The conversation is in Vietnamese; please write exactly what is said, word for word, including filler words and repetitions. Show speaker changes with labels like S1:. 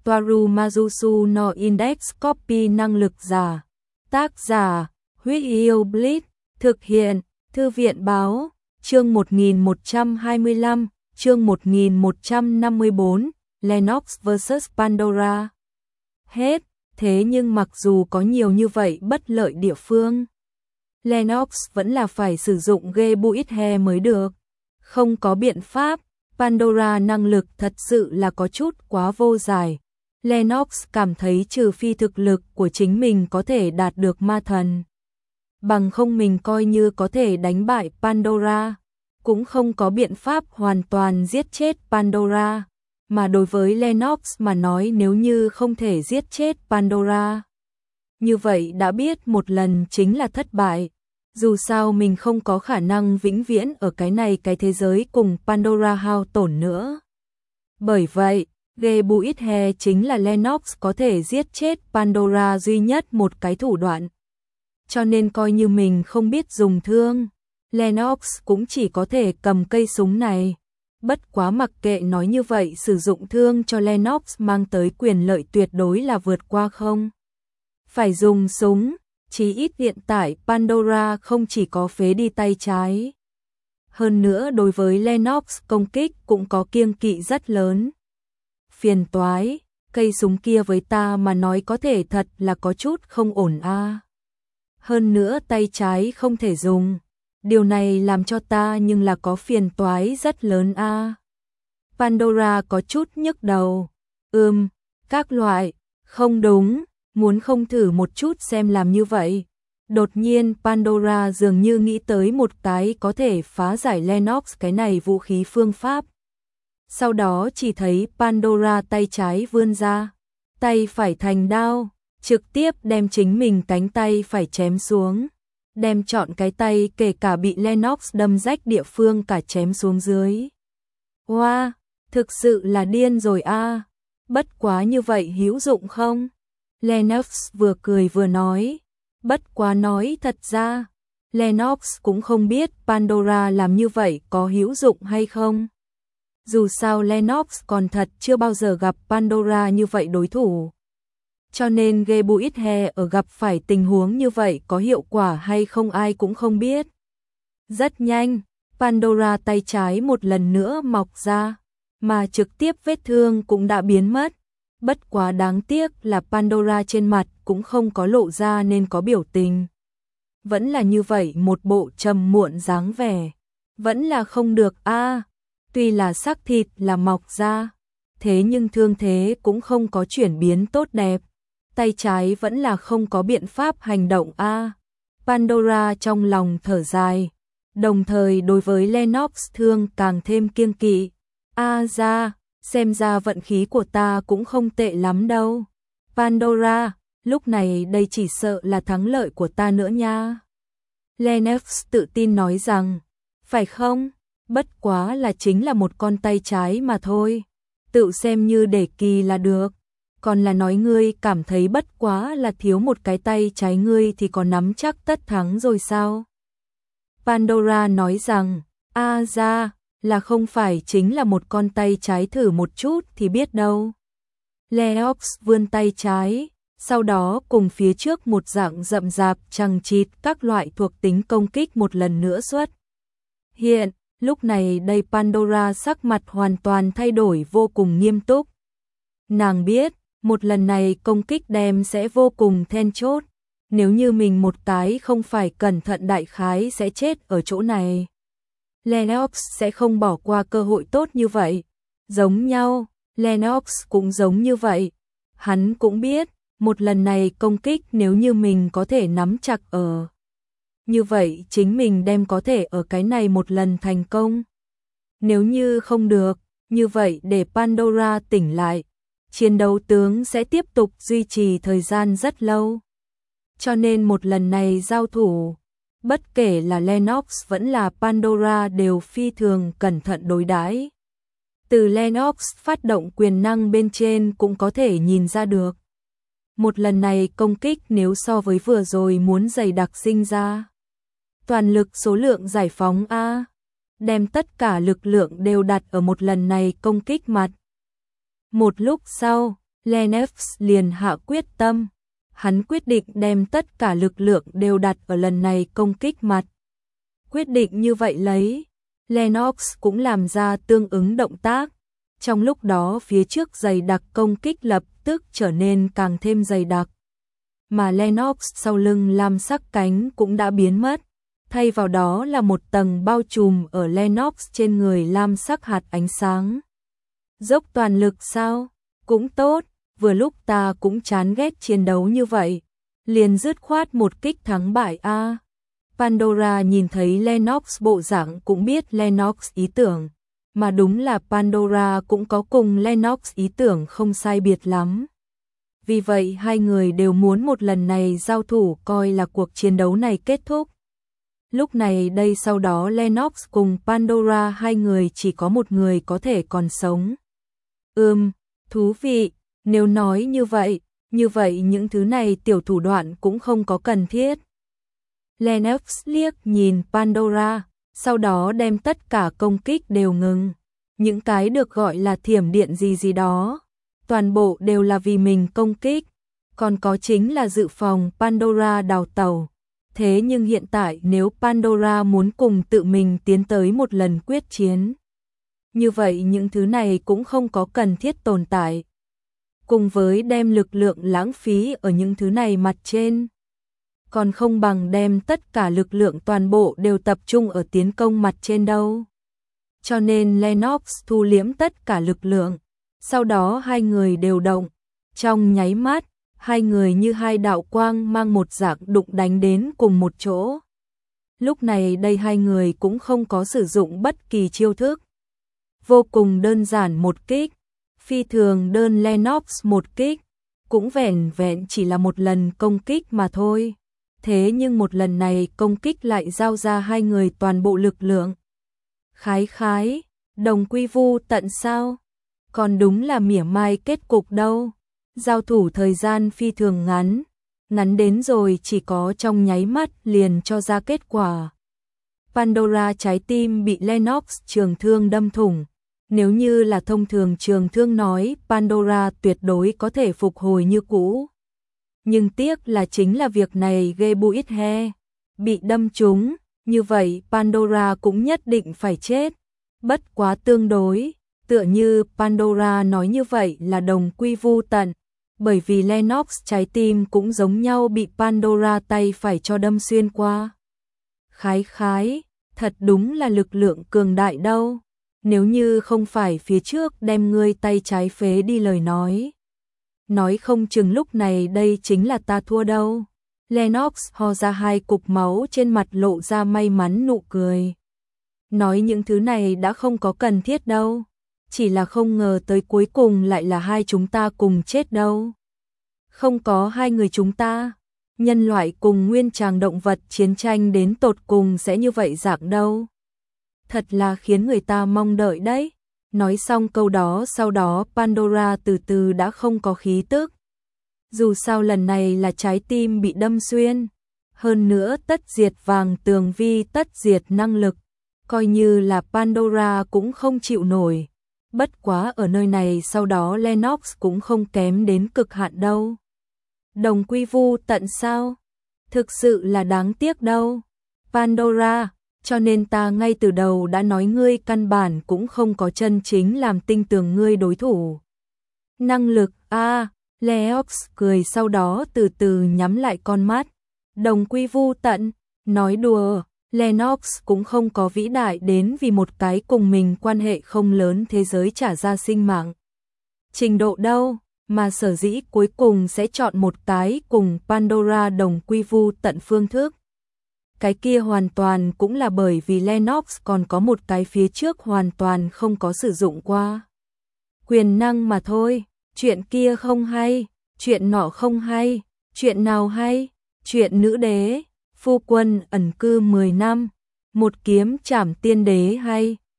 S1: Toaru Majusu no Index Copy năng lực giả. Tác giả, Huyết Yêu Blitz, thực hiện, Thư viện Báo, chương một nghìn một trăm hai mươi lăm, chương một nghìn một trăm năm mươi bốn, Lennox versus Pandora. Hết, thế nhưng mặc dù có nhiều như vậy bất lợi địa phương, Lennox vẫn là phải sử dụng Gebuithe mới được. Không có biện pháp, Pandora năng lực thật sự là có chút quá vô giải. Lennox cảm thấy trừ phi thực lực của chính mình có thể đạt được ma thần, bằng không mình coi như có thể đánh bại Pandora, cũng không có biện pháp hoàn toàn giết chết Pandora. Mà đối với Lennox mà nói, nếu như không thể giết chết Pandora, như vậy đã biết một lần chính là thất bại. Dù sao mình không có khả năng vĩnh viễn ở cái này cái thế giới cùng Pandora hao tổn nữa. Bởi vậy, Gebuithe chính là Lennox có thể giết chết Pandora duy nhất một cái thủ đoạn. Cho nên coi như mình không biết dùng thương, Lennox cũng chỉ có thể cầm cây súng này. Bất quá mặc kệ nói như vậy, sử dụng thương cho Lennox mang tới quyền lợi tuyệt đối là vượt qua không phải dùng súng. Chí ít hiện tại Pandora không chỉ có phế đi tay trái, hơn nữa đối với Lennox công kích cũng có kiêng kỵ rất lớn. Phiền toái, cây súng kia với ta mà nói có thể thật là có chút không ổn a. À. Hơn nữa tay trái không thể dùng, điều này làm cho ta nhưng là có phiền toái rất lớn a. À. Pandora có chút nhức đầu. Ừm, các loại, không đúng. Muốn không thử một chút xem làm như vậy. Đột nhiên Pandora dường như nghĩ tới một cái có thể phá giải Lennox cái này vũ khí phương pháp. Sau đó chỉ thấy Pandora tay trái vươn ra, tay phải thành đao, trực tiếp đem chính mình cánh tay phải chém xuống, đem chọn cái tay kể cả bị Lennox đâm rách địa phương cả chém xuống dưới. Wow, thực sự là điên rồi a. À. Bất quá như vậy hữu dụng không? Lennox vừa cười vừa nói. Bất quá nói thật ra, Lennox cũng không biết Pandora làm như vậy có hữu dụng hay không. Dù sao Lennox còn thật chưa bao giờ gặp Pandora như vậy đối thủ. Cho nên Gebuithe ở gặp phải tình huống như vậy có hiệu quả hay không ai cũng không biết. Rất nhanh, Pandora tay trái một lần nữa mọc ra, mà trực tiếp vết thương cũng đã biến mất. Bất quá đáng tiếc là Pandora trên mặt cũng không có lộ ra nên có biểu tình. Vẫn là như vậy một bộ trầm muộn dáng vẻ. Vẫn là không được a. À, tuy là xác thịt là mọc ra, thế nhưng thương thế cũng không có chuyển biến tốt đẹp. Tay trái vẫn là không có biện pháp hành động a. À, Pandora trong lòng thở dài, đồng thời đối với Lennox thương càng thêm kiêng kỵ. A à, ra, xem ra vận khí của ta cũng không tệ lắm đâu. Pandora, lúc này đây chỉ sợ là thắng lợi của ta nữa nha. Lennox tự tin nói rằng, phải không? Bất quá là chính là một con tay trái mà thôi. Tự xem như để kỳ là được. Còn là nói ngươi cảm thấy bất quá là thiếu một cái tay trái ngươi thì có nắm chắc tất thắng rồi sao? Pandora nói rằng, a à, ra, là không phải chính là một con tay trái thử một chút thì biết đâu. Lennox vươn tay trái, sau đó cùng phía trước một dạng rậm rạp chằng chịt các loại thuộc tính công kích một lần nữa xuất hiện. Lúc này đây Pandora sắc mặt hoàn toàn thay đổi, vô cùng nghiêm túc. Nàng biết, một lần này công kích đem sẽ vô cùng then chốt. Nếu như mình một cái không phải cẩn thận đại khái sẽ chết ở chỗ này. Lennox sẽ không bỏ qua cơ hội tốt như vậy. Giống nhau, Lennox cũng giống như vậy. Hắn cũng biết, một lần này công kích nếu như mình có thể nắm chặt ở. Như vậy chính mình đem có thể ở cái này một lần thành công. Nếu như không được, như vậy để Pandora tỉnh lại, chiến đấu tướng sẽ tiếp tục duy trì thời gian rất lâu. Cho nên một lần này giao thủ, bất kể là Lennox vẫn là Pandora đều phi thường cẩn thận đối đãi. Từ Lennox phát động quyền năng bên trên cũng có thể nhìn ra được. Một lần này công kích nếu so với vừa rồi muốn dày đặc sinh ra. Toàn lực số lượng giải phóng A. Đem tất cả lực lượng đều đặt ở một lần này công kích mặt. Một lúc sau, Lennox liền hạ quyết tâm. Hắn quyết định đem tất cả lực lượng đều đặt ở lần này công kích mặt. Quyết định như vậy lấy, Lennox cũng làm ra tương ứng động tác. Trong lúc đó phía trước dày đặc công kích lập tức trở nên càng thêm dày đặc. Mà Lennox sau lưng lam sắc cánh cũng đã biến mất. Thay vào đó là một tầng bao trùm ở Lennox trên người lam sắc hạt ánh sáng. Dốc toàn lực sao? Cũng tốt, vừa lúc ta cũng chán ghét chiến đấu như vậy. Liền dứt khoát một kích thắng bại a. Pandora nhìn thấy Lennox bộ dạng cũng biết Lennox ý tưởng. Mà đúng là Pandora cũng có cùng Lennox ý tưởng không sai biệt lắm. Vì vậy hai người đều muốn một lần này giao thủ coi là cuộc chiến đấu này kết thúc. Lúc này đây sau đó Lennox cùng Pandora hai người chỉ có một người có thể còn sống. Ừm, thú vị, nếu nói như vậy, như vậy những thứ này tiểu thủ đoạn cũng không có cần thiết. Lennox liếc nhìn Pandora, sau đó đem tất cả công kích đều ngừng. Những cái được gọi là thiểm điện gì gì đó, toàn bộ đều là vì mình công kích, còn có chính là dự phòng Pandora đào tẩu. Thế nhưng hiện tại nếu Pandora muốn cùng tự mình tiến tới một lần quyết chiến, như vậy những thứ này cũng không có cần thiết tồn tại. Cùng với đem lực lượng lãng phí ở những thứ này mặt trên, còn không bằng đem tất cả lực lượng toàn bộ đều tập trung ở tiến công mặt trên đâu. Cho nên Lennox thu liễm tất cả lực lượng, sau đó hai người đều động. Trong nháy mắt, hai người như hai đạo quang mang một dạng đụng đánh đến cùng một chỗ. Lúc này đây hai người cũng không có sử dụng bất kỳ chiêu thức. Vô cùng đơn giản một kích, phi thường đơn Lennox một kích, cũng vẻn vẹn chỉ là một lần công kích mà thôi. Thế nhưng một lần này công kích lại giao ra hai người toàn bộ lực lượng. Khái khái, đồng quy vu tận sao? Còn đúng là mỉa mai kết cục đâu. Giao thủ thời gian phi thường ngắn, ngắn đến rồi chỉ có trong nháy mắt liền cho ra kết quả. Pandora trái tim bị Lennox trường thương đâm thủng. Nếu như là thông thường trường thương nói, Pandora tuyệt đối có thể phục hồi như cũ. Nhưng tiếc là chính là việc này ghê bụi he. Bị đâm trúng, như vậy Pandora cũng nhất định phải chết. Bất quá tương đối, tựa như Pandora nói như vậy là đồng quy vu tận. Bởi vì Lennox trái tim cũng giống nhau bị Pandora tay phải cho đâm xuyên qua. Khái khái, thật đúng là lực lượng cường đại đâu. Nếu như không phải phía trước đem ngươi tay trái phế đi lời nói. Nói không chừng lúc này đây chính là ta thua đâu. Lennox ho ra hai cục máu trên mặt lộ ra may mắn nụ cười. Nói những thứ này đã không có cần thiết đâu. Chỉ là không ngờ tới cuối cùng lại là hai chúng ta cùng chết đâu. Không có hai người chúng ta, nhân loại cùng nguyên tràng động vật chiến tranh đến tột cùng sẽ như vậy dạng đâu. Thật là khiến người ta mong đợi đấy. Nói xong câu đó sau đó Pandora từ từ đã không có khí tức. Dù sao lần này là trái tim bị đâm xuyên. Hơn nữa tất diệt vàng tường vi tất diệt năng lực. Coi như là Pandora cũng không chịu nổi. Bất quá ở nơi này sau đó Lennox cũng không kém đến cực hạn đâu. Đồng quy vu tận sao? Thực sự là đáng tiếc đâu. Pandora, cho nên ta ngay từ đầu đã nói ngươi căn bản cũng không có chân chính làm tin tưởng ngươi đối thủ. Năng lực a, à, Lennox cười sau đó từ từ nhắm lại con mắt. Đồng quy vu tận, nói đùa, Lennox cũng không có vĩ đại đến vì một cái cùng mình quan hệ không lớn thế giới trả ra sinh mạng. Trình độ đâu, mà sở dĩ cuối cùng sẽ chọn một cái cùng Pandora đồng quy vu tận phương thức. Cái kia hoàn toàn cũng là bởi vì Lennox còn có một cái phía trước hoàn toàn không có sử dụng qua. Quyền năng mà thôi, chuyện kia không hay, chuyện nọ không hay, chuyện nào hay, chuyện nữ đế, phu quân ẩn cư mười năm, một kiếm trảm tiên đế hay.